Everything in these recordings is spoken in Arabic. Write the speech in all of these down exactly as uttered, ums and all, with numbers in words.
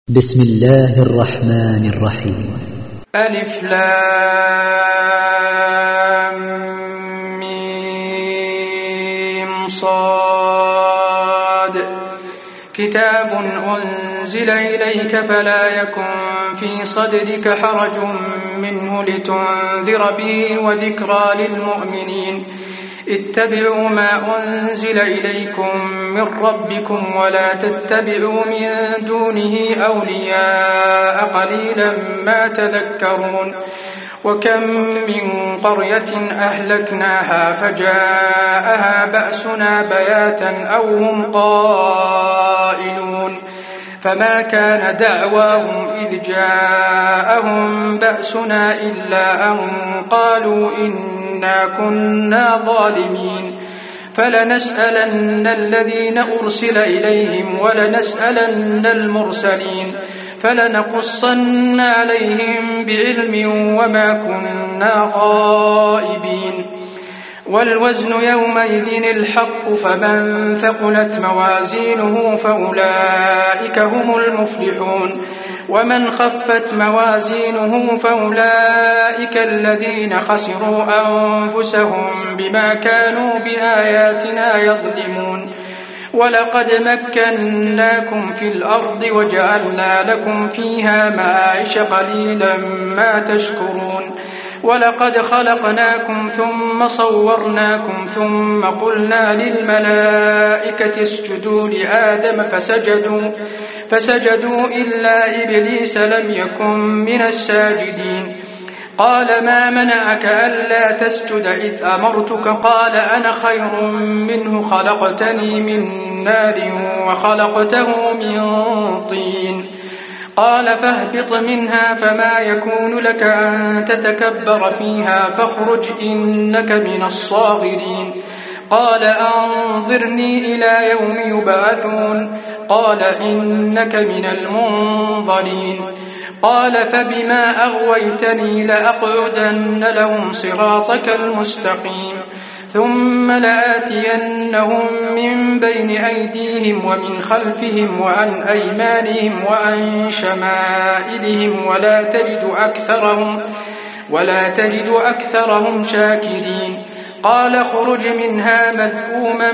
بسم الله الرحمن الرحيم. ألف لام ميم صاد كتاب أنزل إليك فلا يكن في صدرك حرج منه لتنذر به وذكرى للمؤمنين. اتبعوا ما أنزل إليكم من ربكم ولا تتبعوا من دونه أولياء قليلا ما تذكرون. وكم من قرية أهلكناها فجاءها بأسنا بياتا أو هم قائلون فما كان دعواهم إذ جاءهم بأسنا إلا أن قالوا إنا كنا ظالمين. فلنسألن الذين أرسل إليهم ولنسألن المرسلين فلنقصن عليهم بعلم وما كنا غائبين. والوزن يومئذ الحق فمن ثقلت موازينه فأولئك هم المفلحون ومن خفت موازينه فأولئك الذين خسروا أنفسهم بما كانوا بآياتنا يظلمون. ولقد مكناكم في الأرض وجعلنا لكم فيها معايش قليلا ما تشكرون. ولقد خلقناكم ثم صورناكم ثم قلنا للملائكة اسجدوا لآدم فسجدوا, فسجدوا إلا إبليس لم يكن من الساجدين. قال ما منعك ألا تسجد إذ أمرتك؟ قال أنا خير منه خلقتني من نار وخلقته من طين. قال فاهبط منها فما يكون لك أن تتكبر فيها فاخرج إنك من الصاغرين. قال أنظرني إلى يوم يبعثون. قال إنك من المنظرين. قال فبما أغويتني لأقعدن لهم صراطك المستقيم ثم لآتينهم من بين أيديهم ومن خلفهم وعن أيمانهم وعن شمائلهم ولا تجد أكثرهم, ولا تجد أكثرهم شاكرين. قال خرج منها مذءوما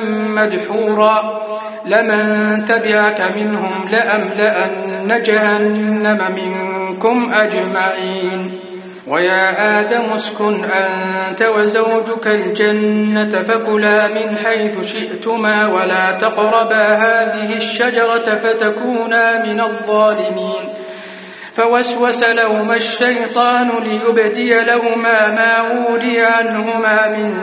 مدحورا لمن تبعك منهم لأملأن جهنم منكم أجمعين. ويا آدم اسكن أنت وزوجك الجنة فكلا من حيث شئتما ولا تقربا هذه الشجرة فتكونا من الظالمين. فوسوس لهما الشيطان ليبدي لهما ما وري عنهما من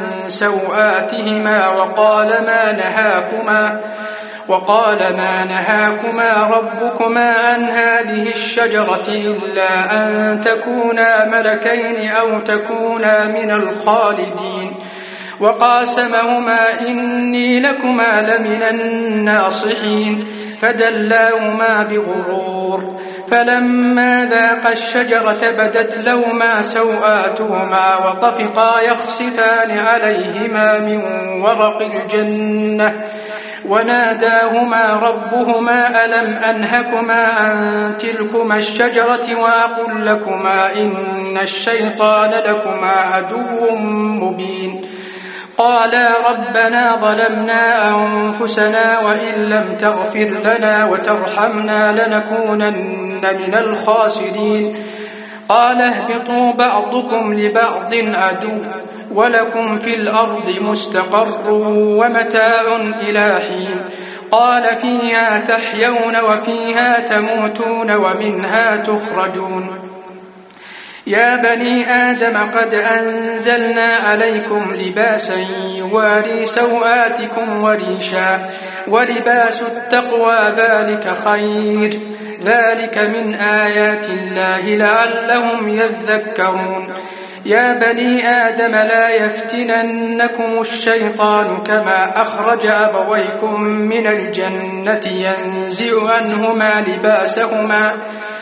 سوآتهما وقال ما نهاكما وقال ما نهاكما ربكما عن هذه الشجرة إلا أن تكونا ملكين أو تكونا من الخالدين. وقاسمهما إني لكما لمن الناصحين فدلاهما بغرور. فلما ذاقا الشجرة بدت لهما سوآتهما وطفقا يخصفان عليهما من ورق الجنة وناداهما ربهما ألم أنهكما عن تلكما الشجرة وأقل لكما إن الشيطان لكما عدو مبين. قالا ربنا ظلمنا أنفسنا وإن لم تغفر لنا وترحمنا لنكونن من الخاسرين. قال اهبطوا بعضكم لبعض عدو ولكم في الأرض مستقر ومتاع إلى حين. قال فيها تحيون وفيها تموتون ومنها تخرجون. يا بني آدم قد أنزلنا عليكم لباسا يواري سوآتكم وريشا ولباس التقوى ذلك خير ذلك من آيات الله لعلهم يذكرون. يا بني آدم لا يفتننكم الشيطان كما أخرج أبويكم من الجنة ينزع عنهما لباسهما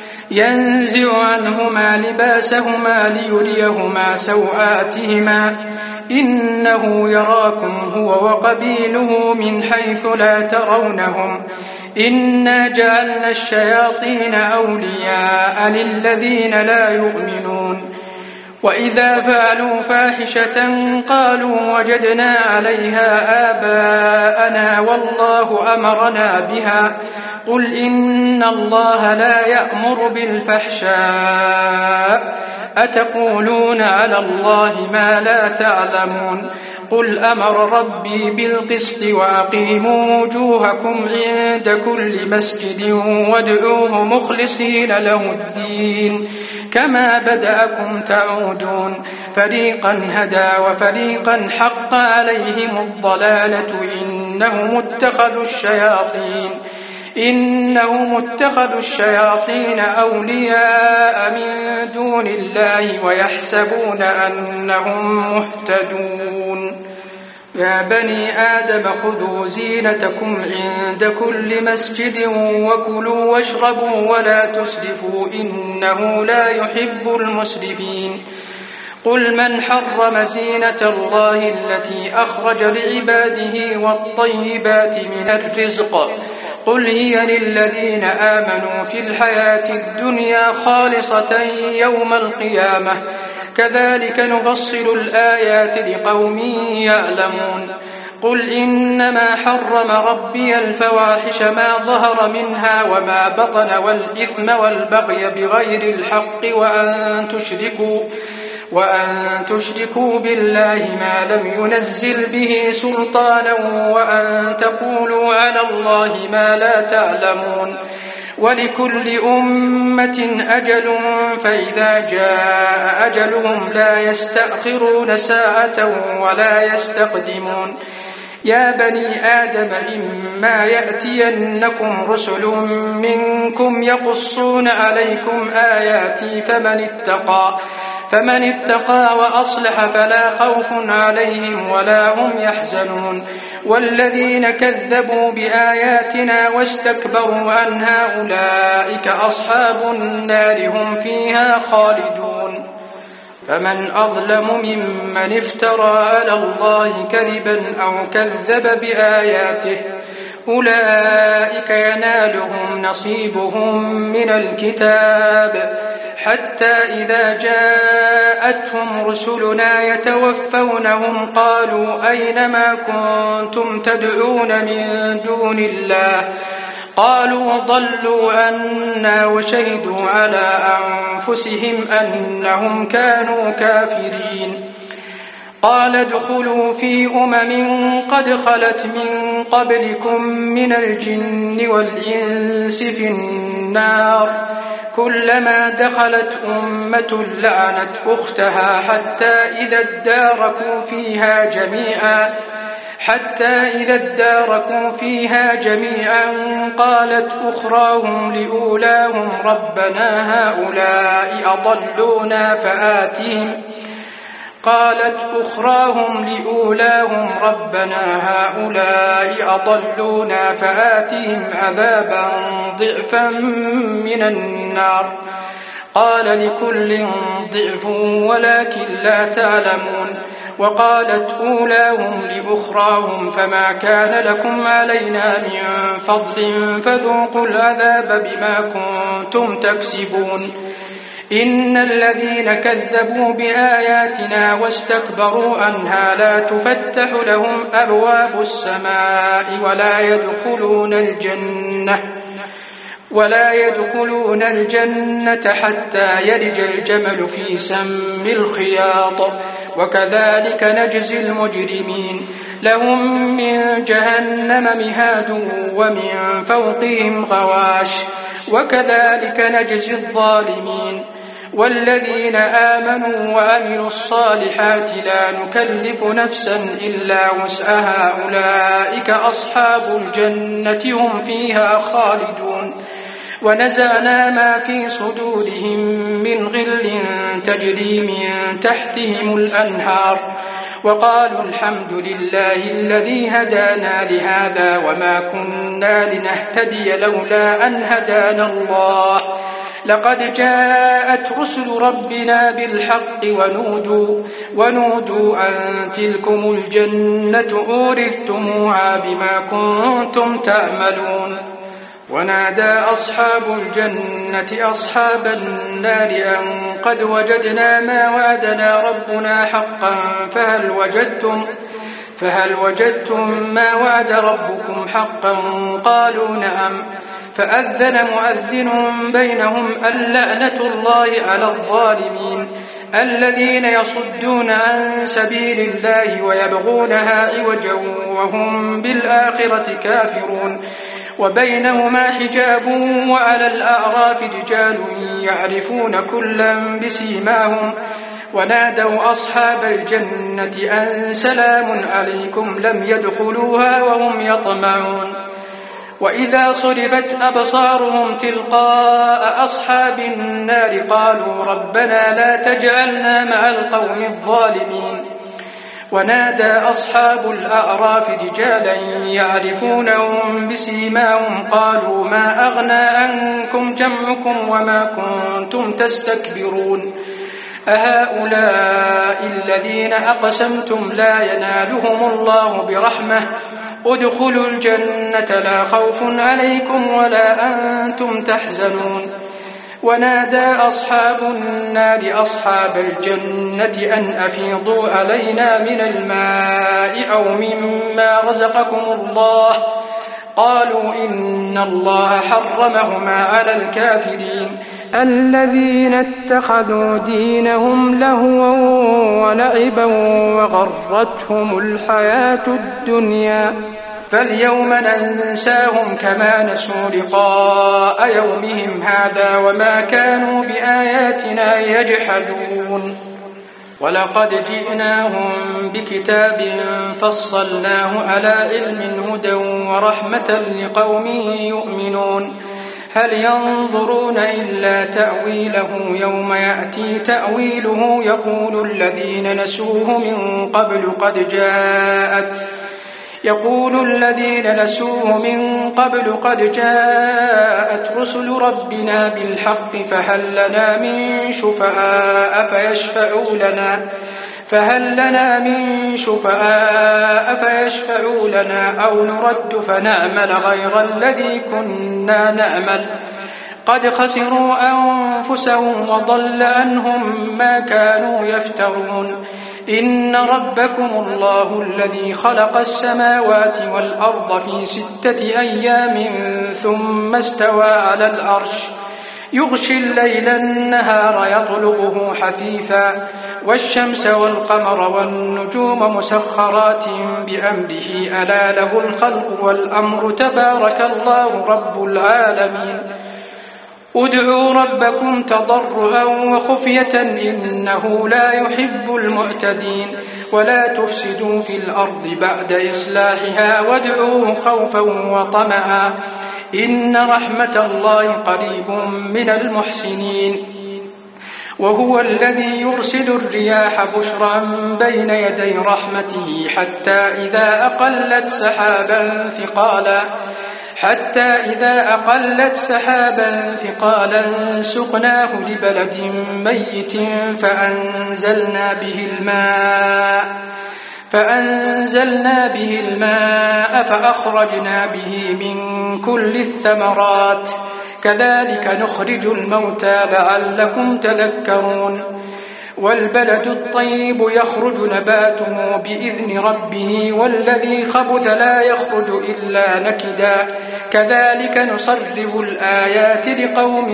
ينزع عنهما لباسهما ليريهما سوآتهما إنه يراكم هو وقبيله من حيث لا ترونهم إنا جعلنا الشياطين أولياء للذين لا يؤمنون وإذا فعلوا فاحشة قالوا وجدنا عليها آباءنا والله أمرنا بها قل إن الله لا يأمر بالفحشاء أتقولون على الله ما لا تعلمون قل أمر ربي بالقسط وأقيموا وجوهكم عند كل مسجد وادعوه مخلصين له الدين كما بدأكم تعودون فريقا هدى وفريقا حق عليهم الضلالة إنهم اتخذوا الشياطين إنهم اتخذوا الشياطين أولياء من دون الله ويحسبون أنهم مهتدون يا بني آدم خذوا زينتكم عند كل مسجد وكلوا واشربوا ولا تسرفوا إنه لا يحب المسرفين قل من حرم زينة الله التي أخرج لعباده والطيبات من الرزق قل هي للذين آمنوا في الحياة الدنيا خالصة يوم القيامة كذلك نفصل الآيات لقوم يعلمون قل إنما حرم ربي الفواحش ما ظهر منها وما بطن والإثم والبغي بغير الحق وأن تشركوا وأن تشركوا بالله ما لم ينزل به سلطانا وأن تقولوا على الله ما لا تعلمون ولكل أمة أجل فإذا جاء أجلهم لا يستأخرون ساعة ولا يستقدمون يا بني آدم إما يأتينكم رسل منكم يقصون عليكم آياتي فمن اتقى فمن اتقى وأصلح فلا خوف عليهم ولا هم يحزنون والذين كذبوا بآياتنا واستكبروا عنها أولئك أصحاب النار هم فيها خالدون فمن أظلم ممن افترى على الله كذبا أو كذب بآياته أولئك ينالهم نصيبهم من الكتاب حتى إذا جاءتهم رسلنا يتوفونهم قالوا أين ما كنتم تدعون من دون الله قالوا ضلوا عنا وشهدوا على أنفسهم أنهم كانوا كافرين قال ادخلوا في أمم قد خلت من قبلكم من الجن والإنس في النار كلما دخلت أمة لعنت أختها حتى إذا اداركوا فيها جميعا حتى إذا اداركوا فيها جميعا قالت أخراهم لأولاهم ربنا هؤلاء أضلونا فآتهم قالت أخراهم لأولاهم ربنا هؤلاء أضلونا فآتهم عذابا ضعفا من النار قال لكل ضعف ولكن لا تعلمون وقالت أولاهم لأخراهم فما كان لكم علينا من فضل فذوقوا العذاب بما كنتم تكسبون إن الذين كذبوا بآياتنا واستكبروا عنها لا تفتح لهم أبواب السماء ولا يدخلون الجنة ولا يدخلون الجنة حتى يلج الجمل في سم الخياط وكذلك نجزي المجرمين لهم من جهنم مهاد ومن فوقهم غواش وكذلك نجزي الظالمين والذين آمنوا وعملوا الصالحات لا نكلف نفسا إلا وسعها أولئك أصحاب الجنة هم فيها خالدون ونزعنا ما في صدورهم من غل تجري من تحتهم الأنهار وقالوا الحمد لله الذي هدانا لهذا وما كنا لنهتدي لولا أن هدانا الله لقد جاءت رسل ربنا بالحق ونودوا, ونودوا أن تلكم الجنة أورثتموها بما كنتم تعملون ونادى أصحاب الجنة أصحاب النار أن قد وجدنا ما وعدنا ربنا حقا فهل وجدتم فهل وجدتم ما وعد ربكم حقا قالوا نعم فأذن مؤذن بينهم اللعنة الله على الظالمين الذين يصدون عن سبيل الله ويبغونها عوجا وهم بالآخرة كافرون وبينهما حجاب وعلى الأعراف رجال يعرفون كلا بسيماهم ونادوا أصحاب الجنة أن سلام عليكم لم يدخلوها وهم يطمعون وإذا صرفت أبصارهم تلقاء أصحاب النار قالوا ربنا لا تجعلنا مع القوم الظالمين ونادى أصحاب الأعراف رجالا يعرفونهم بسيماهم قالوا ما أغنى عنكم جمعكم وما كنتم تستكبرون أهؤلاء الذين أقسمتم لا ينالهم الله برحمة ادخلوا الجنة لا خوف عليكم ولا أنتم تحزنون ونادى أصحاب النار أصحاب الجنة أن أفيضوا علينا من الماء أو مما رزقكم الله قالوا إن الله حرمهما على الكافرين الذين اتخذوا دينهم لهوا ولعبا وغرتهم الحياة الدنيا فاليوم ننساهم كما نسوا لقاء يومهم هذا وما كانوا بآياتنا يجحدون ولقد جئناهم بكتاب فصلناه على علم هدى ورحمة لقوم يؤمنون هل ينظرون إلا تأويله يوم يأتي تأويله يقول الذين نسوه من قبل قد جاءت يقول الذين نسوه من قبل قد جاءت رسل ربنا بالحق فهل لنا من شفعاء فيشفعوا لنا فهل لنا من شفعاء فيشفعوا لنا أو نرد فنعمل غير الذي كنا نعمل قد خسروا أنفسهم وضل عنهم ما كانوا يفترون إن ربكم الله الذي خلق السماوات والأرض في ستة أيام ثم استوى على العرش يغشي الليل النهار يطلبه حثيثا والشمس والقمر والنجوم مسخرات بأمره ألا له الخلق والأمر تبارك الله رب العالمين ادعوا ربكم تضرعا وخفية إنه لا يحب المعتدين ولا تفسدوا في الأرض بعد إصلاحها وادعوه خوفا وطمعا إن رحمة الله قريب من المحسنين وهو الذي يرسل الرياح بشرا بين يدي رحمته حتى إذا أقلت سحابا ثقالا حتى إذا أقلت سحابا ثقالا سقناه لبلد ميت فأنزلنا به الماء فأنزلنا به الماء فأخرجنا به من كل الثمرات كذلك نخرج الموتى لعلكم تذكرون والبلد الطيب يخرج نباته بإذن ربه والذي خبث لا يخرج إلا نكدا كذلك نصرف الآيات لقوم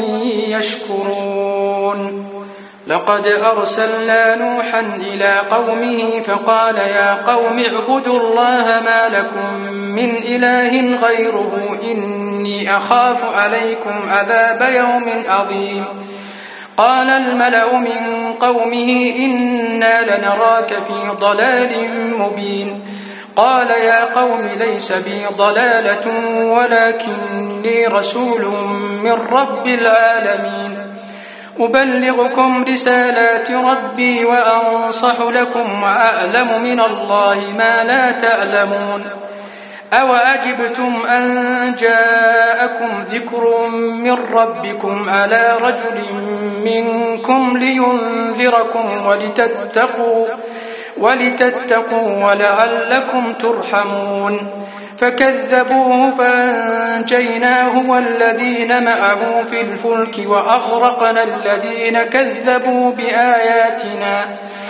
يشكرون لقد أرسلنا نوحا إلى قومه فقال يا قوم اعبدوا الله ما لكم من إله غيره إني أخاف عليكم عذاب يوم عظيم قال الملأ من قومه إنا لنراك في ضلال مبين قال يا قوم ليس بي ضلالة ولكني رسول من رب العالمين أبلغكم رسالات ربي وأنصح لكم وأعلم من الله ما لا تعلمون أوأجبتم أن جاءكم ذكر من ربكم على رجل منكم لينذركم ولتتقوا ولتتقوا ولعلكم ترحمون فكذبوه فأنجيناه والذين معه في الفلك وأغرقنا الذين كذبوا بآياتنا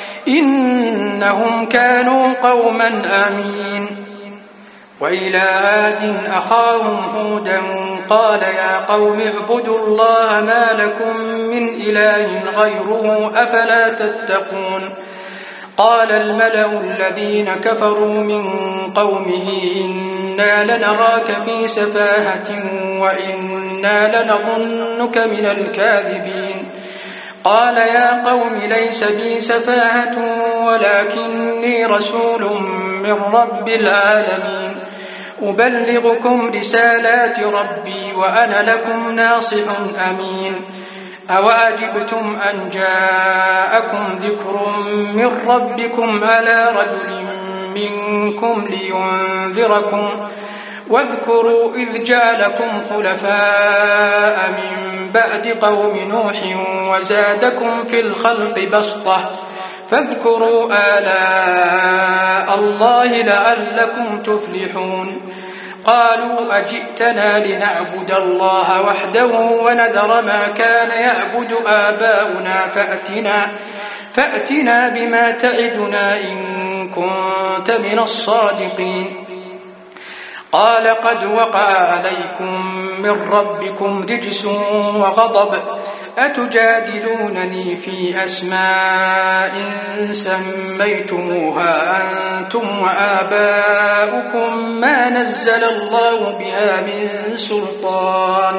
إنهم كانوا قوما آمين. وإلى عاد أخاهم هودا قال يا قوم اعبدوا الله ما لكم من إله غيره أفلا تتقون. قال الملأ الذين كفروا من قومه إنا لنراك في سفاهة وإنا لنظنك من الكاذبين. قال يا قوم ليس بي سفاهة ولكني رسول من رب العالمين أبلغكم رسالات ربي وأنا لكم ناصح أمين. أوعجبتم أن جاءكم ذكر من ربكم على رجل منكم لينذركم واذكروا إذ جعلكم خلفاء من بعد قوم نوح وزادكم في الخلق بسطة فاذكروا آلاء الله لعلكم تفلحون. قالوا أجئتنا لنعبد الله وحده ونذر ما كان يعبد آباؤنا فأتنا, فأتنا بما تعدنا إن كنت من الصادقين. قال قد وقع عليكم من ربكم رجس وغضب أتجادلونني في أسماء سميتموها أنتم وآباؤكم ما نزل الله بها من سلطان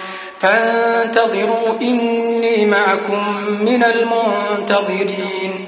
فانتظروا إني معكم من المنتظرين.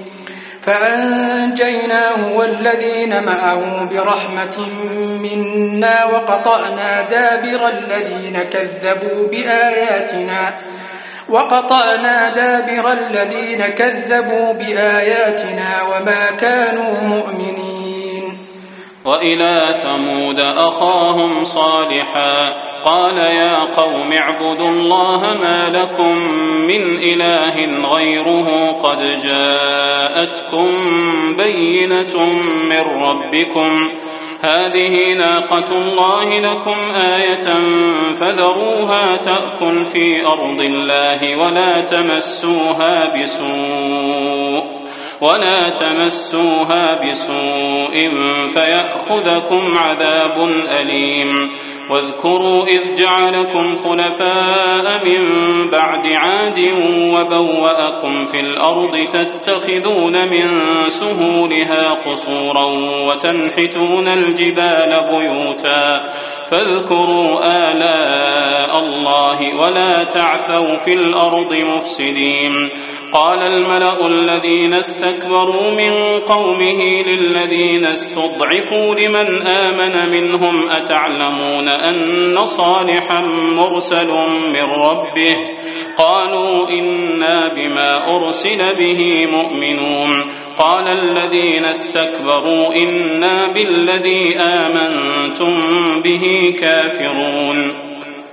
فأنجيناه والذين معه برحمة منا وقطعنا دابر الذين كذبوا بآياتنا وقطعنا دابر الذين كذبوا بآياتنا وما كانوا مؤمنين. وإلى ثمود أخاهم صالحا قال يا قوم اعبدوا الله ما لكم من إله غيره قد جاءتكم بينة من ربكم هذه ناقة الله لكم آية فذروها تأكل في أرض الله ولا تمسوها بسوء ولا تمسوها بسوء فيأخذكم عذاب أليم. واذكروا إذ جعلكم خلفاء من بعد عاد وبوأكم في الأرض تتخذون من سهولها قصورا وتنحتون الجبال بيوتا فاذكروا آلاء الله ولا تعثوا في الأرض مفسدين. قال الملأ الذين استكبروا من قومه للذين استضعفوا لمن آمن منهم أتعلمون أن صالحا مرسل من ربه قالوا إنا بما أرسل به مؤمنون. قال الذين استكبروا إنا بالذي آمنتم به كافرون.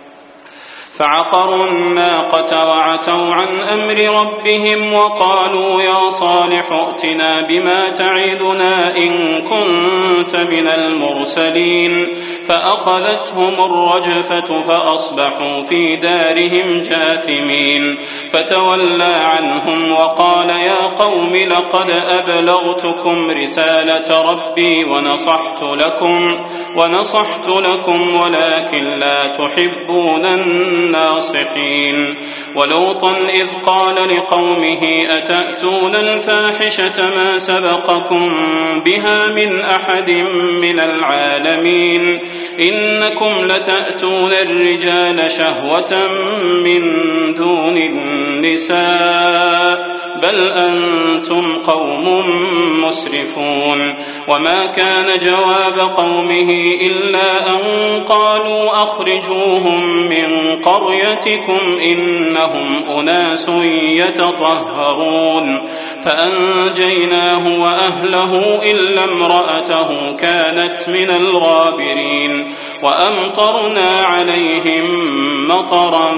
فعقروا الناقة وعتوا عن أمر ربهم وقالوا يا صالح ائتنا بما تعدنا إن كنت من المرسلين. فأخذتهم الرجفة فأصبحوا في دارهم جاثمين. فتولى عنهم وقال يا قوم لقد أبلغتكم رسالة ربي ونصحت لكم ونصحت لكم ولكن لا تحبون الناصحين. ولوطا إذ قال لقومه أتأتون الفاحشة ما سبقكم بها من أحد من العالمين إنكم لتأتون الرجال شهوة من دون النساء بل أنتم قوم مسرفون. وما كان جواب قومه إلا أن قالوا أخرجوهم من قريتكم إنهم أناس يتطهرون. فأنجيناه وأهله إلا امرأته كانت من الغابرين. وأمطرنا عليهم مطرا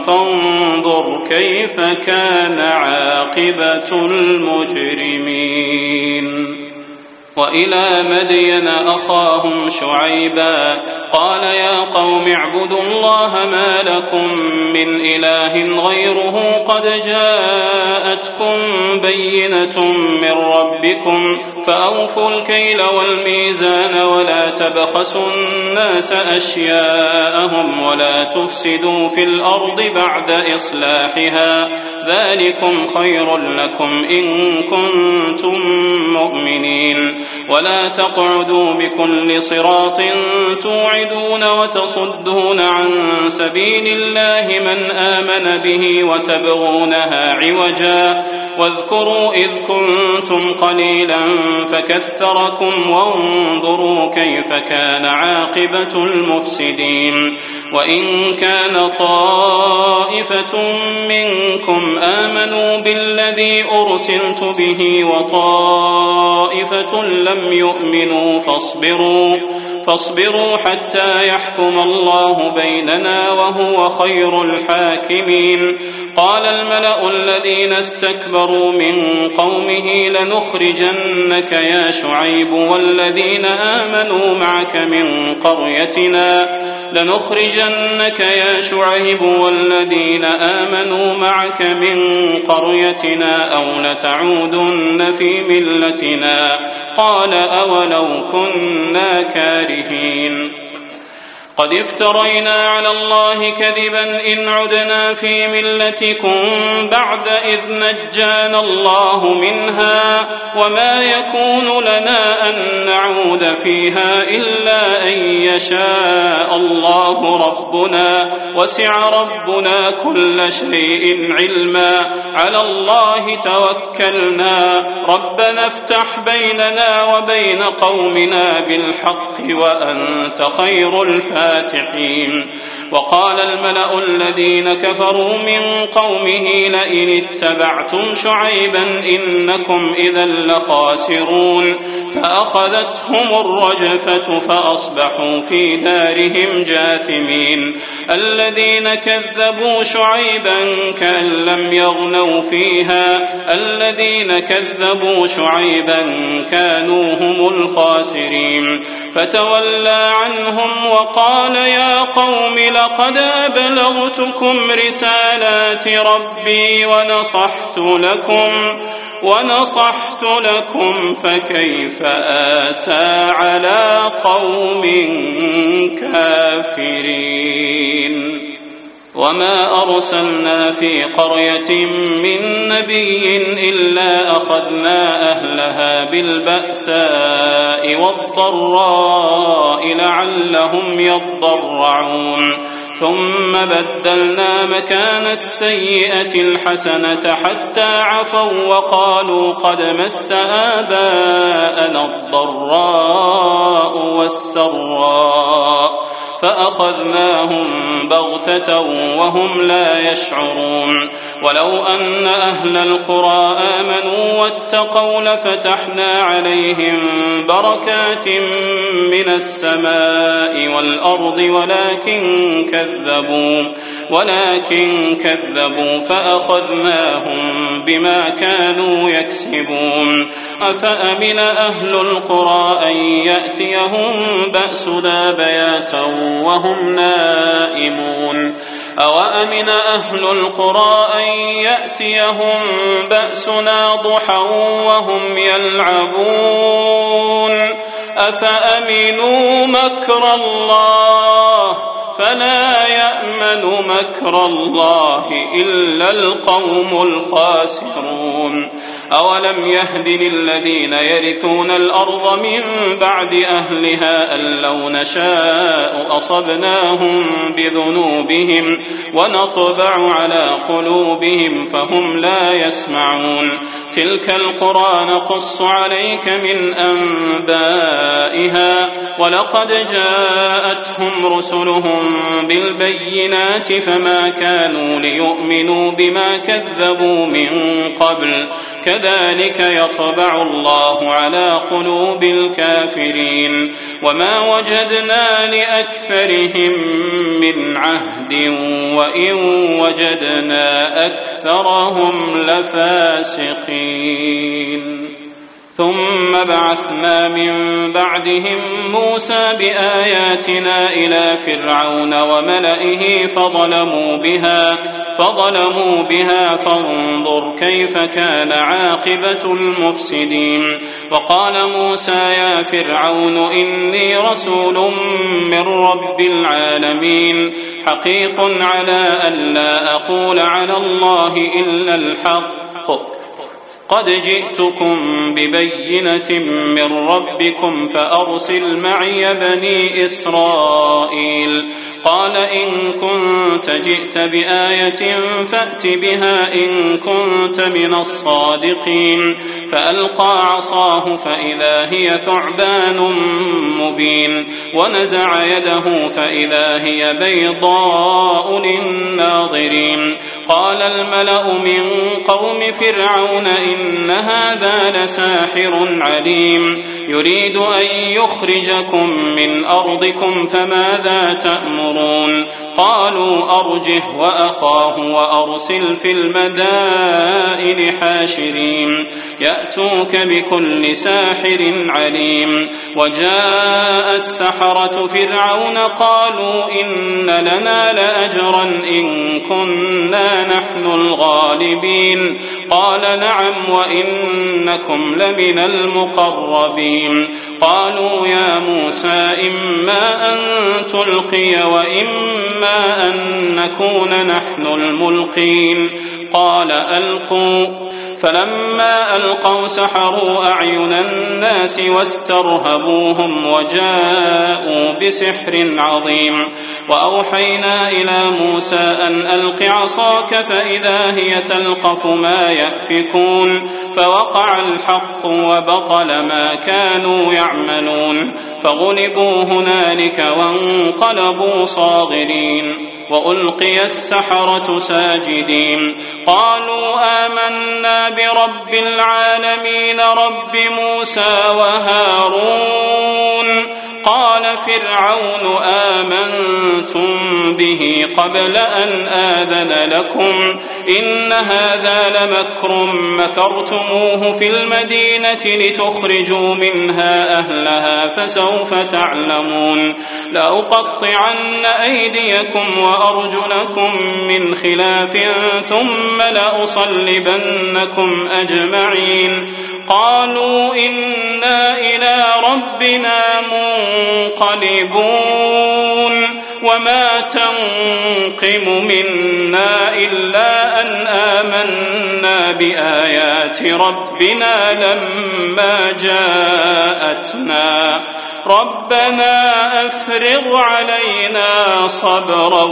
فانظر كيف كان عاقبة المجرمين. وإلى مدين أخاهم شعيبا قال يا قوم اعبدوا الله ما لكم من إله غيره قد جاءتكم بينة من ربكم فأوفوا الكيل والميزان ولا تبخسوا الناس أشياءهم ولا تفسدوا في الأرض بعد إصلاحها ذلكم خير لكم إن كنتم مؤمنين ولا تقعدوا بكل صراط توعدون وتصدون عن سبيل الله من آمن به وتبغونها عوجا واذكروا إذ كنتم قليلا فكثركم وانظروا كيف كان عاقبة المفسدين وإن كان طائفة منكم آمنوا بالذي أرسلت به وطائفة لم يؤمنوا فاصبروا فاصبروا حتى يحكم الله بيننا وهو خير الحاكمين قال الملأ الذين استكبروا من قومه لنخرجنك يا شعيب والذين آمنوا معك من قريتنا لنخرجنك يا شعيب والذين آمنوا معك من قريتنا أو لتعودن في ملتنا قال أولو كنا كارهين قد افترينا على الله كذبا إن عدنا في ملتكم بعد إذ نجانا الله منها وما يكون لنا أن نعود فيها إلا أن يشاء الله ربنا وسع ربنا كل شيء علما على الله توكلنا ربنا افتح بيننا وبين قومنا بالحق وأنت خير الفاتحين الفاتحين وقال الملأ الذين كفروا من قومه لئن اتبعتم شعيبا إنكم إذا لخاسرون فأخذتهم الرجفة فأصبحوا في دارهم جاثمين الذين كذبوا شعيبا كأن لم يغنوا فيها الذين كذبوا شعيبا كانوا هم الخاسرين فتولى عنهم وقال يا قوم لقد أبلغتكم رسالات ربي ونصحت لكم ونصحت لكم فكيف آسى على قوم كافرين وما أرسلنا في قرية من نبي إلا أخذنا أهلها بالبأساء والضراء لعلهم يضرعون ثم بدلنا مكان السيئة الحسنة حتى عفوا وقالوا قد مس آباءنا الضراء والسراء فأخذناهم بغتة وهم لا يشعرون ولو أن أهل القرى آمنوا واتقوا لفتحنا عليهم بركات من السماء والأرض ولكن كذبوا ولكن كذبوا فأخذناهم بما كانوا يكسبون أفأمن أهل القرى أن يأتيهم بأسنا بياتا وهم نائمون أوأمن أهل القرى أن يأتيهم بأسنا ضحى وهم يلعبون أفأمنوا مكر الله فلا يأمن مكر الله إلا القوم الخاسرون أولم يهد للذين يرثون الأرض من بعد أهلها أن لو نشاء أصبناهم بذنوبهم ونطبع على قلوبهم فهم لا يسمعون تلك القرى نقص عليك من أنبائها ولقد جاءتهم رسلهم بالبينات فما كانوا ليؤمنوا بما كذبوا من قبل كذلك يطبع الله على قلوب الكافرين وما وجدنا لأكثرهم من عهد وإن وجدنا أكثرهم لفاسقين ثم بعثنا من بعدهم موسى بآياتنا إلى فرعون وملئه فظلموا بها فظلموا بها فانظر كيف كان عاقبة المفسدين. وقال موسى يا فرعون إني رسول من رب العالمين حقيق على ألا أقول على الله إلا الحق قد جئتكم ببينة من ربكم فأرسل معي بني إسرائيل. قال إن كنت جئت بآية فأت بها إن كنت من الصادقين. فألقى عصاه فإذا هي ثعبان مبين ونزع يده فإذا هي بيضاء للناظرين. قال الملأ من قوم فرعون إن هذا لساحر عليم يريد أن يخرجكم من أرضكم فماذا تأمرون؟ قالوا أرجه وأخاه وأرسل في المدائن حاشرين يأتوك بكل ساحر عليم. وجاء السحرة فرعون قالوا إن لنا لأجرا إن كنا نحن الغالبين. قال نعم وإنكم لمن المقربين. قالوا يا موسى إما أن تلقي وإما أن نكون نحن الملقين. قال ألقوا. فلما ألقوا سحروا أعين الناس واسترهبوهم وجاءوا بسحر عظيم. وأوحينا إلى موسى أن ألق عصاك فإذا هي تلقف ما يأفكون. فوقع الحق وبطل ما كانوا يعملون فغلبوا هنالك وانقلبوا صاغرين. وألقي السحرة ساجدين قالوا آمنا برب العالمين رب موسى وهارون. قال فرعون آمنتم به قبل أن آذن لكم إن هذا لمكر مكرتموه في المدينة لتخرجوا منها أهلها فسوف تعلمون. لأقطعن أيديكم وأرجلكم من خلاف ثم لأصلبنكم أجمعين. قالوا إنا إلى ربنا منقلبون وما تنقم منا إلا أن آمنا بآيات ربنا لما جاءتنا ربنا أفرغ علينا صبرا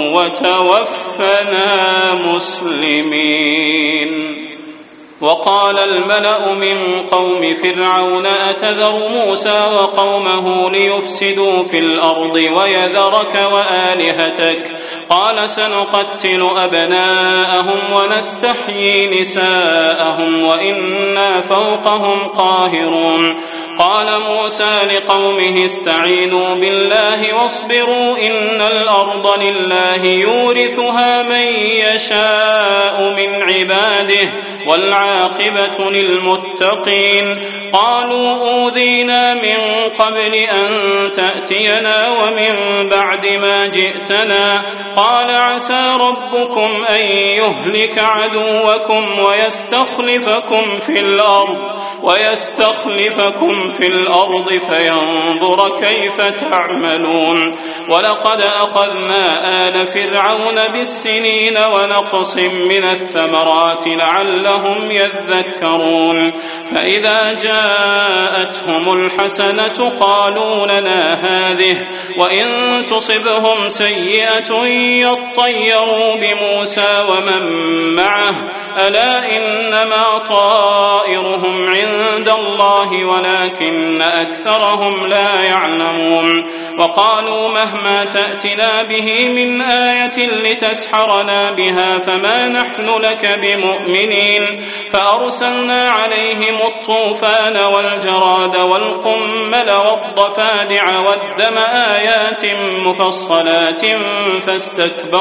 وتوفنا مسلمين. وقال الملأ من قوم فرعون أتذر موسى وقومه ليفسدوا في الأرض ويذرك وآلهتك؟ قال سنقتل أبناءهم ونستحيي نساءهم وإنا فوقهم قاهرون. قال موسى لقومه استعينوا بالله واصبروا إن الأرض لله يورثها من يشاء من عباده والعاقبة للمتقين. قالوا أوذينا من قبل أن تأتينا ومن بعد ما جئتنا. قال عسى ربكم أن يهلك عدوكم ويستخلفكم في الأرض ويستخلفكم في الأرض فينظر كيف تعملون. ولقد أخذنا آل فرعون بالسنين ونقص من الثمرات لعلهم يذكرون. فإذا جاءتهم الحسنة قالوا لنا هذه وإن تصبهم سيئة يطيروا بموسى ومن معه ألا إنما طائرهم عند الله ولكن أكثرهم لا يعلمون. وقالوا مهما تأتنا به من آية لتسحرنا بها فما نحن لك بمؤمنين. فأرسلنا عليهم الطوفان والجراد والقمل والضفادع والدم آيات مفصلات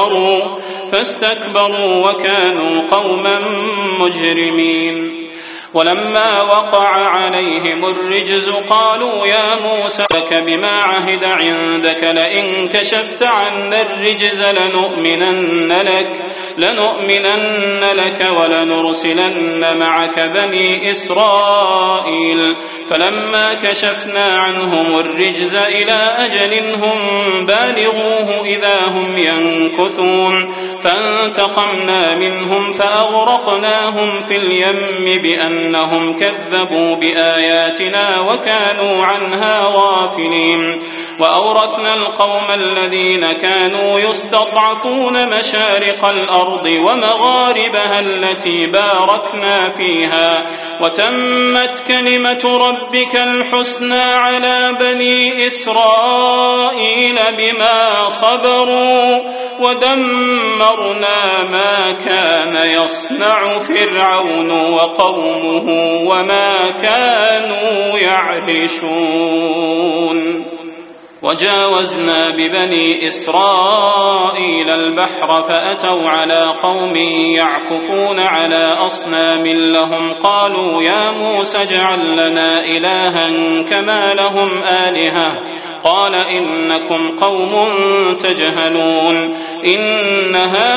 فاستكبروا فاستكبروا وكانوا قوما مجرمين. ولما وقع عليهم الرجز قالوا يا موسى لك بما عهد عندك لئن كشفت عنا الرجز لنؤمنن لك, لنؤمنن لك ولنرسلن معك بني إسرائيل فلما كشفنا عنهم الرجز إلى أجل هم بالغوه إذا هم ينكثون فانتقمنا منهم فأغرقناهم في اليم بأنهم كذبوا بآياتنا وكانوا عنها غافلين وأورثنا القوم الذين كانوا يستضعفون مشارق الأرض ومغاربها التي باركنا فيها وتمت كلمة ربك الحسنى على بني إسرائيل بما صبروا ودمرنا ما كان يصنع فرعون وقومه وما كانوا يعرشون وجاوزنا ببني إسرائيل البحر فأتوا على قوم يعكفون على أصنام لهم قالوا يا موسى اجعل لنا إلها كما لهم آلهة قال إنكم قوم تجهلون إن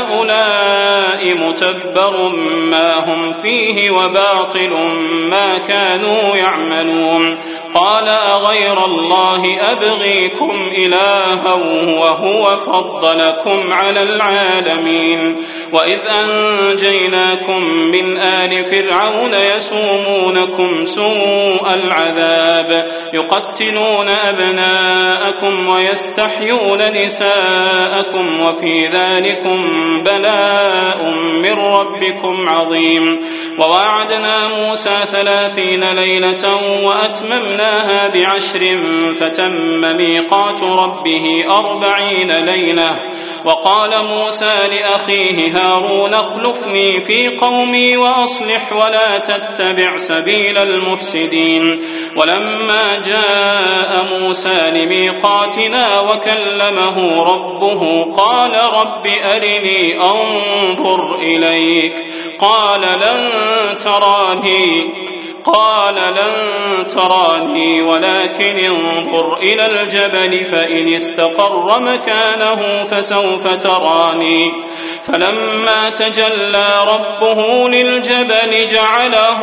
هؤلاء متبر ما هم فيه وباطل ما كانوا يعملون قال أغير الله أبغيكم إلها وهو فضلكم على العالمين وإذ أنجيناكم من آل فرعون يسومونكم سوء العذاب يقتلون أبناءكم ويستحيون نساءكم وفي ذلكم بلاء من ربكم عظيم ووعدنا موسى ثلاثين ليلة وأتممناها بعشر فتم ميقات ربه أربعين ليلة وقال موسى لأخيه هارون اخلفني في قومي وأصلح ولا تتبع سبيل المفسدين ولما جاء موسى لميقاتنا وكلمه ربه قال رب أرني أنظر إليك قال لن تراني قال لن تراني ولكن انظر إلى الجبل فإن استقر مكانه فسوف تراني فلما تجلى ربه للجبل جعله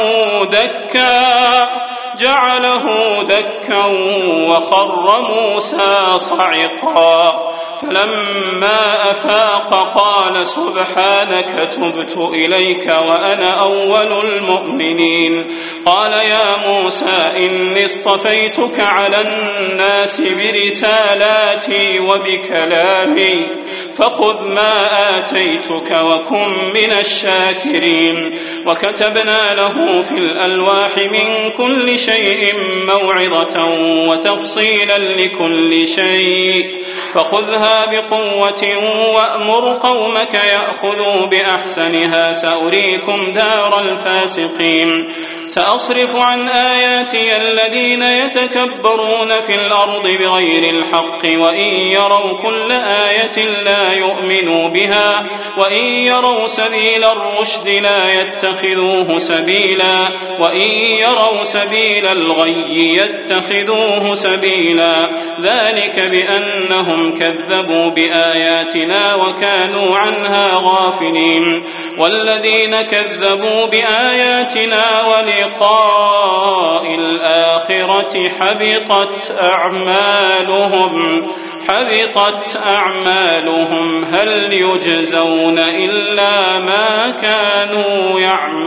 دكا جعله دكا وخر موسى صعقا فلما أفاق قال سبحانك تبت إليك وأنا أول المؤمنين قال يا موسى إني اصطفيتك على الناس برسالاتي وبكلامي فخذ ما آتيتك وكن من الشاكرين وكتبنا له في الألواح من كل شيء موعظة وتفصيلا لكل شيء فخذها بقوة وأمر قومك يأخذوا بأحسنها سأريكم دار الفاسقين سأصرف عن آياتي الذين يتكبرون في الأرض بغير الحق وإن يروا كل آية لا يؤمنوا بها وإن يروا سبيل الرشد لا يتخذوه سبيلا وإن يروا سبيل الغي يتخذوه سبيلا ذلك بأنهم كذبوا بآياتنا وكانوا عنها غافلين والذين كذبوا بآياتنا ولقاء الآخرة حبطت أعمالهم حبطت أعمالهم هل يجزون إلا ما كانوا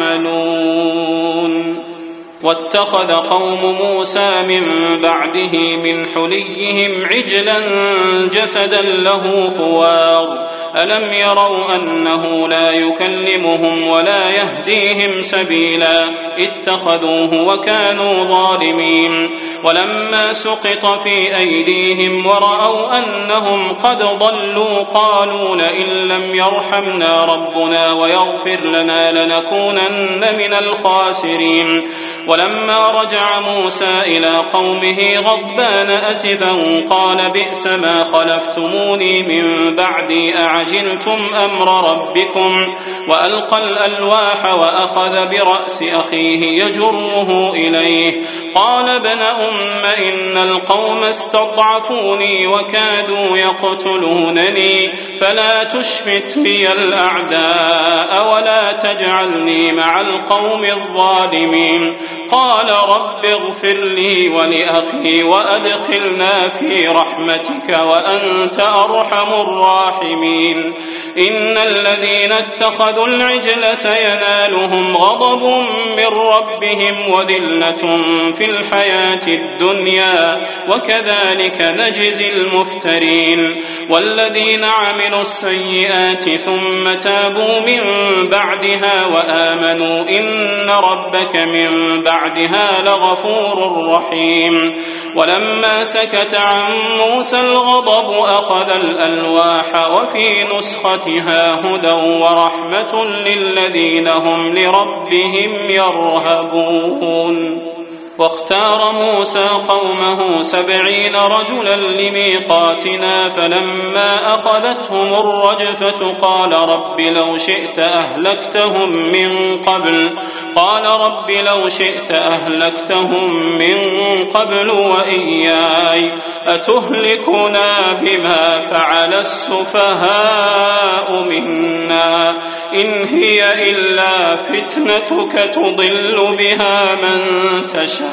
يعملون واتخذ قوم موسى من بعده من حليهم عجلا جسدا له خوار ألم يروا أنه لا يكلمهم ولا يهديهم سبيلا اتخذوه وكانوا ظالمين ولما سقط في أيديهم ورأوا أنهم قد ضلوا قالوا لئن لم يرحمنا ربنا ويغفر لنا لنكونن من الخاسرين ولما رجع موسى إلى قومه غضبان أسفا قال بئس ما خلفتموني من بعدي أعجلتم أمر ربكم وألقى الألواح وأخذ برأس أخيه يجره إليه قال ابن أم إن القوم استضعفوني وكادوا يقتلونني فلا تشمت بي الأعداء ولا تجعلني مع القوم الظالمين قال رب اغفر لي ولأخي وأدخلنا في رحمتك وأنت أرحم الراحمين إن الذين اتخذوا العجل سينالهم غضب من ربهم وذلة في الحياة الدنيا وكذلك نجزي المفترين والذين عملوا السيئات ثم تابوا من بعدها وآمنوا إن ربك من بعدها لغفور رحيم ولما سكت عن موسى الغضب أخذ الألواح وفي نسختها هدى ورحمة للذين هم لربهم يرهبون واختار موسى قومه سبعين رجلا لميقاتنا فلما أخذتهم الرجفة قال رب لو شئت أهلكتهم من قبل قال رب لو شئت أهلكتهم من قبل وإياي أتهلكنا بما فعل السفهاء منا إن هي إلا فتنتك تضل بها من تشاء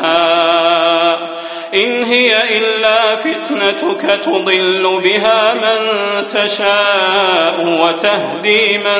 إن هي إلا فتنتك تضل بها من تشاء وتهدي من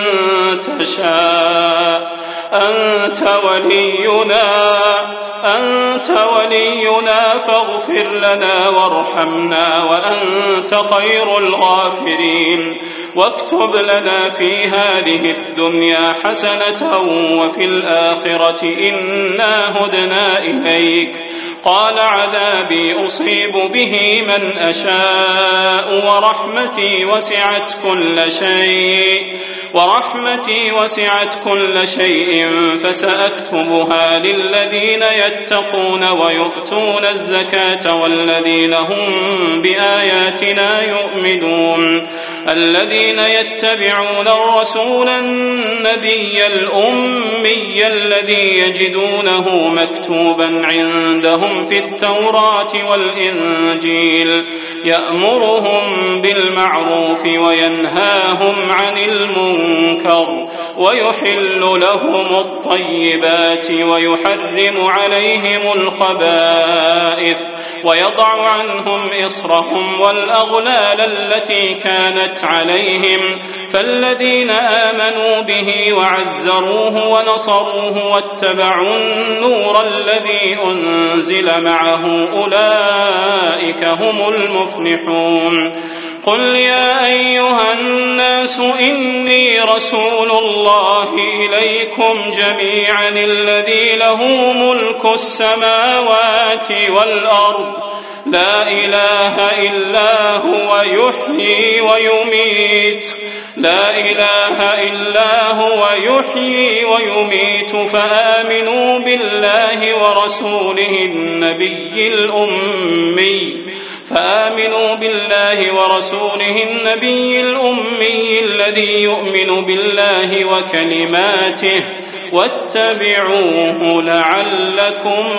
تشاء أنت ولينا أنت ولينا فاغفر لنا وارحمنا وأنت خير الغافرين واكتب لنا في هذه الدنيا حسنة وفي الآخرة إنا هدنا إليك قال عذابي أصيب به من أشاء ورحمتي وسعت كل شيء ورحمتي وسعت كل شيء فسأكتبها للذين يتقون ويؤتون الزكاة والذين هم بآياتنا يؤمنون الذين يتبعون الرسول النبي الأمي الذي يجدونه مكتوبا عندهم في التوراة والإنجيل يأمرهم بالمعروف وينهاهم عن المنكر ويحل لهم الطيبات ويحرم عليهم الخبائث ويضع عنهم إصرهم والأغلال التي كانت عليهم فالذين آمنوا به وعزروه ونصروه واتبعوا النور الذي أنزل معه أولئك هم المفلحون قل يا أيها الناس إني رسول الله إليكم جميعا الذي له ملك السماوات والأرض لا إله إلا هو يحيي ويميت لا إله إلا هو يحيي ويميت فآمنوا بالله ورسوله النبي الأمي فآمنوا بالله ورسوله النبي الأمي الذي يؤمن بالله وكلماته واتبعوه لعلكم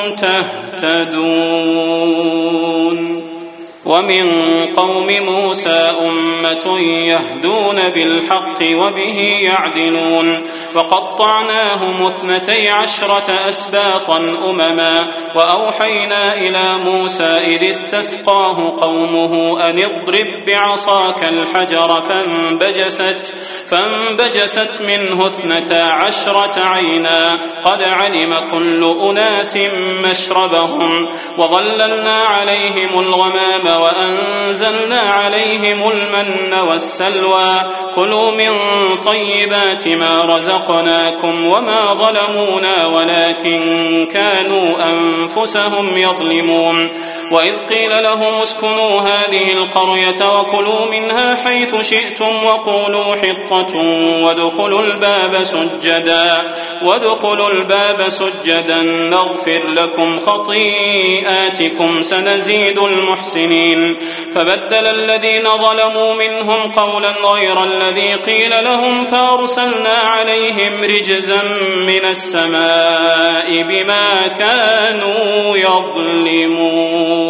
تهتدون ومن قوم موسى أمة يهدون بالحق وبه يعدلون وقطعناهم اثنتي عشرة أسباطا أمما وأوحينا إلى موسى إذ استسقاه قومه أن اضرب بعصاك الحجر فانبجست, فانبجست منه اثنتا عشرة عينا قد علم كل أناس مشربهم وظللنا عليهم الغمام وأنزلنا عليهم المن والسلوى كلوا من طيبات ما رزقناكم وما ظلمونا ولكن كانوا أنفسهم يظلمون وإذ قيل لهم اسكنوا هذه القرية وكلوا منها حيث شئتم وقولوا حطة وادخلوا الباب سجدا وادخلوا الباب سجدا نغفر لكم خطيئاتكم سنزيد المحسنين فبدل الذين ظلموا منهم قولا غير الذي قيل لهم فأرسلنا عليهم رجزا من السماء بما كانوا يظلمون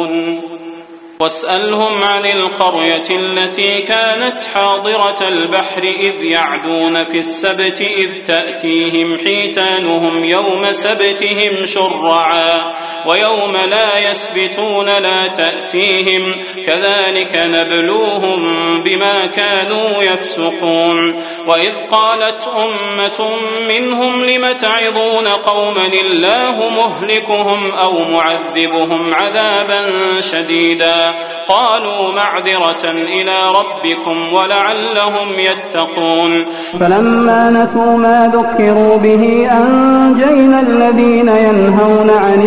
واسألهم عن القرية التي كانت حاضرة البحر إذ يعدون في السبت إذ تأتيهم حيتانهم يوم سبتهم شرعا ويوم لا يسبتون لا تأتيهم كذلك نبلوهم بما كانوا يفسقون وإذ قالت أمة منهم لم تعظون قوما الله مهلكهم أو معذبهم عذابا شديدا قالوا معذرة إلى ربكم ولعلهم يتقون فلما نسوا ما ذكروا به أنجينا الذين ينهون عن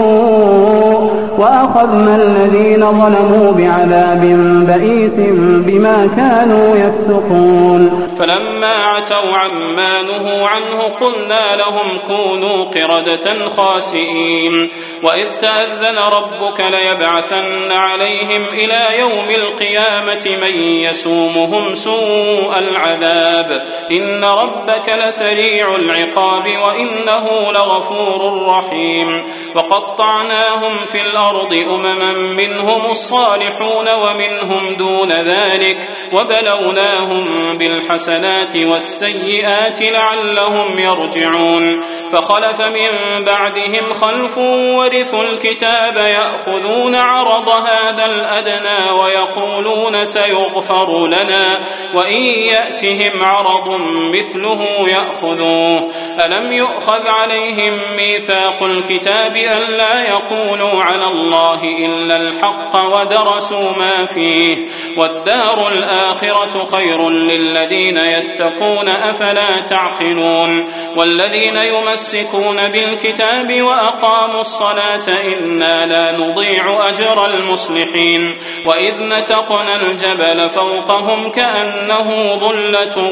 السوء وأخذنا الذين ظلموا بعذاب بئيس بما كانوا يفسقون فلما عتوا عما نهوا عنه قلنا لهم كونوا قردة خاسئين وإذ تأذن ربك ليبعثن عليهم إلى يوم القيامة من يسومهم سوء العذاب إن ربك لسريع العقاب وإنه لغفور رحيم وقطعناهم في الأرض أمما منهم الصالحون ومنهم دون ذلك وبلوناهم بالحسنات والسيئات لعلهم يرجعون فخلف من بعدهم خلف ورثوا الكتاب يأخذون عرض هذا الأدنى ويقولون سيغفر لنا وإن يأتهم عرض مثله يأخذوه ألم يؤخذ عليهم ميثاق الكتاب ألا يقولوا على الله إلا الحق ودرسوا ما فيه والدار الآخرة خير للذين يتقون أفلا تعقلون والذين يمسكون بالكتاب وأقاموا الصلاة إنا لا نضيع أجر المصلحين وإذ نتقنا الجبل فوقهم كأنه ظلة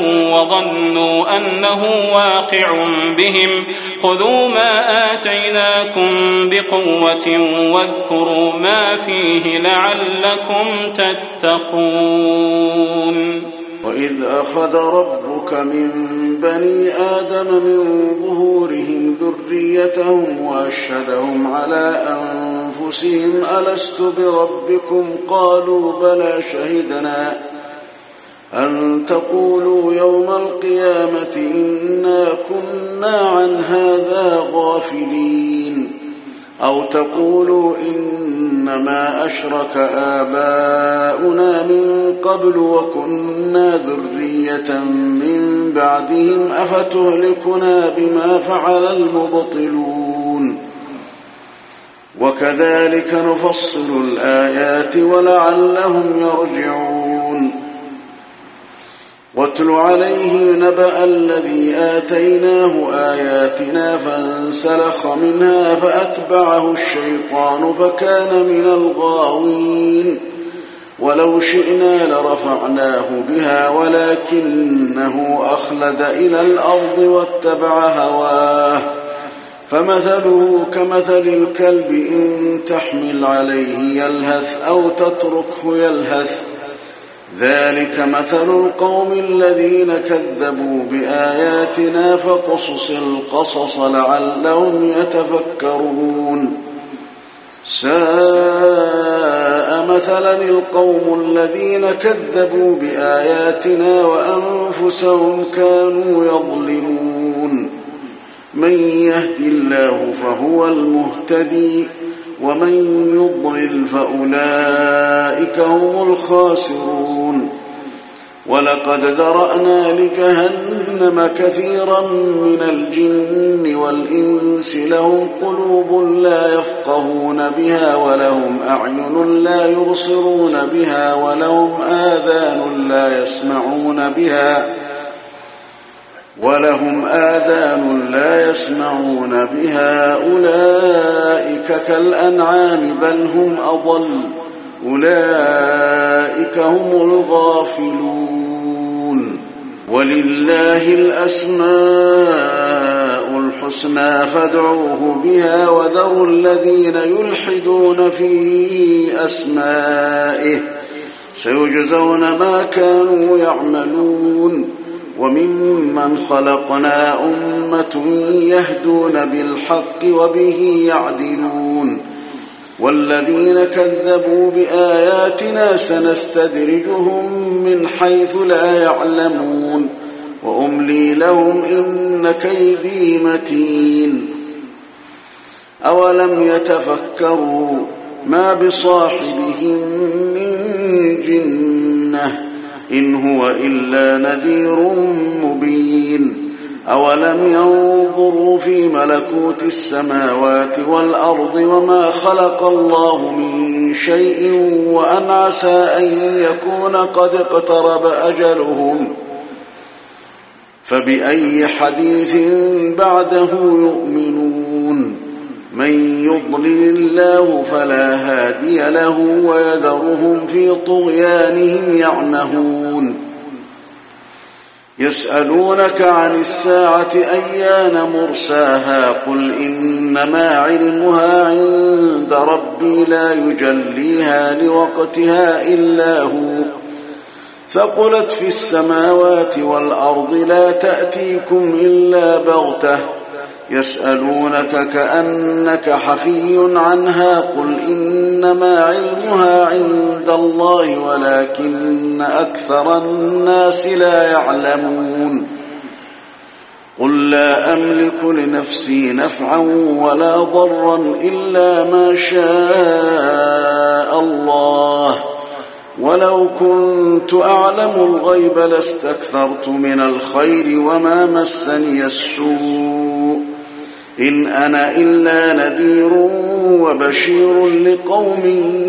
وظنوا أنه واقع بهم خذوا ما آتيناكم بقوة واذكروا ما فيه لعلكم تتقون وإذ أخذ ربك من بني آدم من ظهورهم ذريتهم وأشهدهم على أنفسهم ألست بربكم قالوا بلى شهدنا أن تقولوا يوم القيامة إنا كنا عن هذا غافلين أو تقولوا إنما أشرك آباؤنا من قبل وكنا ذرية من بعدهم أفتهلكنا بما فعل المبطلون وكذلك نفصل الآيات ولعلهم يرجعون واتل عليه نبأ الذي آتيناه آياتنا فانسلخ منها فأتبعه الشيطان فكان من الغاوين ولو شئنا لرفعناه بها ولكنه أخلد إلى الأرض واتبع هواه فمثله كمثل الكلب إن تحمل عليه يلهث أو تتركه يلهث ذلك مثل القوم الذين كذبوا بآياتنا فقصص القصص لعلهم يتفكرون ساء مثلا القوم الذين كذبوا بآياتنا وأنفسهم كانوا يظلمون من يهد الله فهو المهتدي ومن يضلل فأولئك هم الخاسرون ولقد ذرأنا لجهنم جهنم كثيرا من الجن والإنس لهم قلوب لا يفقهون بها ولهم أعين لا يبصرون بها ولهم آذان لا يسمعون بها ولهم آذان لا يسمعون بها أولئك كالأنعام بل هم أضل أولئك هم الغافلون ولله الأسماء الحسنى فادعوه بها وذروا الذين يلحدون في أسمائه سيجزون ما كانوا يعملون وممن خلقنا أمة يهدون بالحق وبه يعدلون والذين كذبوا بآياتنا سنستدرجهم من حيث لا يعلمون وأملي لهم إن كيدي متين أولم يتفكروا ما بصاحبهم من جنة إن هو إلا نذير مبين أولم ينظروا في ملكوت السماوات والأرض وما خلق الله من شيء وأن عسى أن يكون قد اقترب أجلهم فبأي حديث بعده يؤمنون من يضلل الله فلا هادي له ويذرهم في طغيانهم يعمهون يسألونك عن الساعة أيان مرساها قل إنما علمها عند ربي لا يجليها لوقتها إلا هو ثقلت في السماوات والأرض لا تأتيكم إلا بغتة يسألونك كأنك حفي عنها قل إنما علمها عند الله ولكن أكثر الناس لا يعلمون قل لا أملك لنفسي نفعا ولا ضرا إلا ما شاء الله ولو كنت أعلم الغيب لاستكثرت من الخير وما مسني السوء إن أنا إلا نذير وبشير لقوم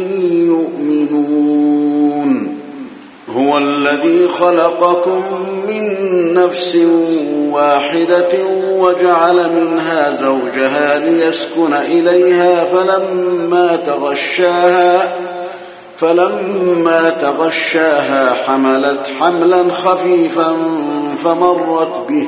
يؤمنون هو الذي خلقكم من نفس واحدة وجعل منها زوجها ليسكن إليها فلما تغشاها فلما تغشاها حملت حملا خفيفا فمرت به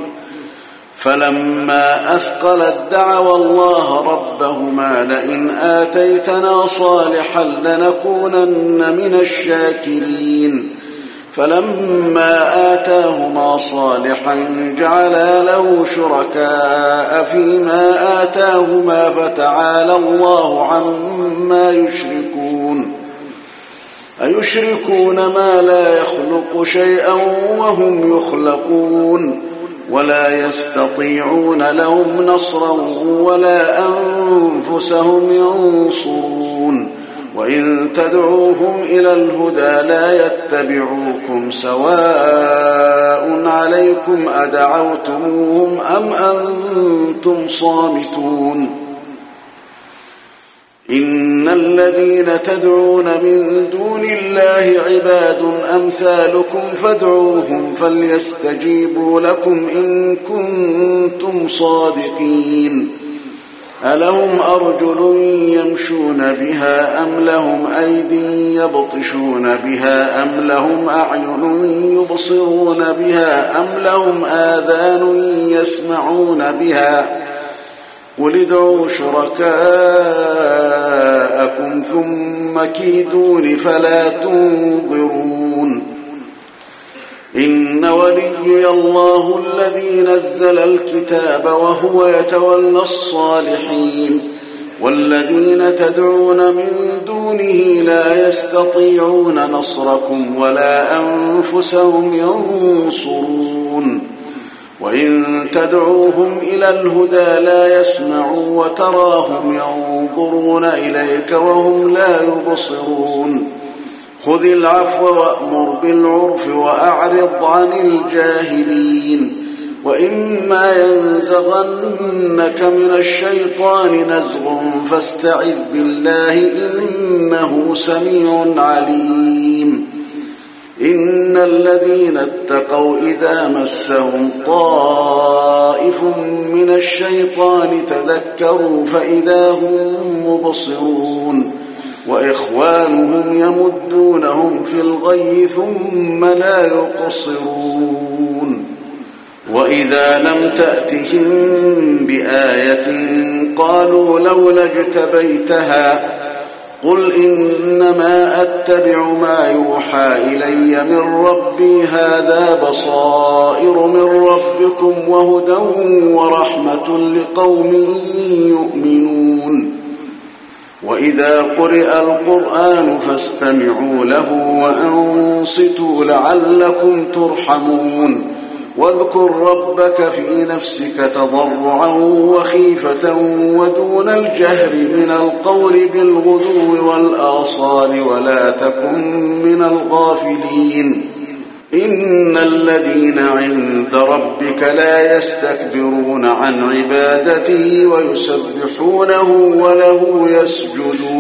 فلما أثقلت دعوا الله ربهما لئن آتيتنا صالحا لنكونن من الشاكرين فلما آتاهما صالحا جعلا له شركاء فيما آتاهما فتعالى الله عما يشركون أيشركون ما لا يخلق شيئا وهم يخلقون ولا يستطيعون لهم نصرا ولا أنفسهم ينصرون وإن تدعوهم إلى الهدى لا يتبعوكم سواء عليكم أدعوتموهم أم أنتم صامتون إن الذين تدعون من دون الله عباد أمثالكم فادعوهم فليستجيبوا لكم إن كنتم صادقين ألهم أرجل يمشون بها أم لهم أيدي يبطشون بها أم لهم أعين يبصرون بها أم لهم آذان يسمعون بها قل ادعوا شركاءكم ثم كيدون فلا تنظرون إن وليي الله الذي نزل الكتاب وهو يتولى الصالحين والذين تدعون من دونه لا يستطيعون نصركم ولا أنفسهم ينصرون وإن تدعوهم إلى الهدى لا يسمعوا وتراهم ينظرون إليك وهم لا يبصرون خذ العفو وأمر بالعرف وأعرض عن الجاهلين وإما ينزغنك من الشيطان نزغ فاستعذ بالله إنه سميع عليم إن الذين اتقوا إذا مسهم طائف من الشيطان تذكروا فإذا هم مبصرون وإخوانهم يمدونهم في الغي ثم لا يقصرون وإذا لم تأتهم بآية قالوا لولا اجتبيتها قل إنما أتبع ما يوحى إلي من ربي هذا بصائر من ربكم وهدى ورحمة لقوم يؤمنون وإذا قرئ القرآن فاستمعوا له وأنصتوا لعلكم ترحمون واذكر ربك في نفسك تضرعا وخيفة ودون الجهر من القول بالغدو والآصال ولا تكن من الغافلين إن الذين عند ربك لا يستكبرون عن عبادته ويسبحونه وله يسجدون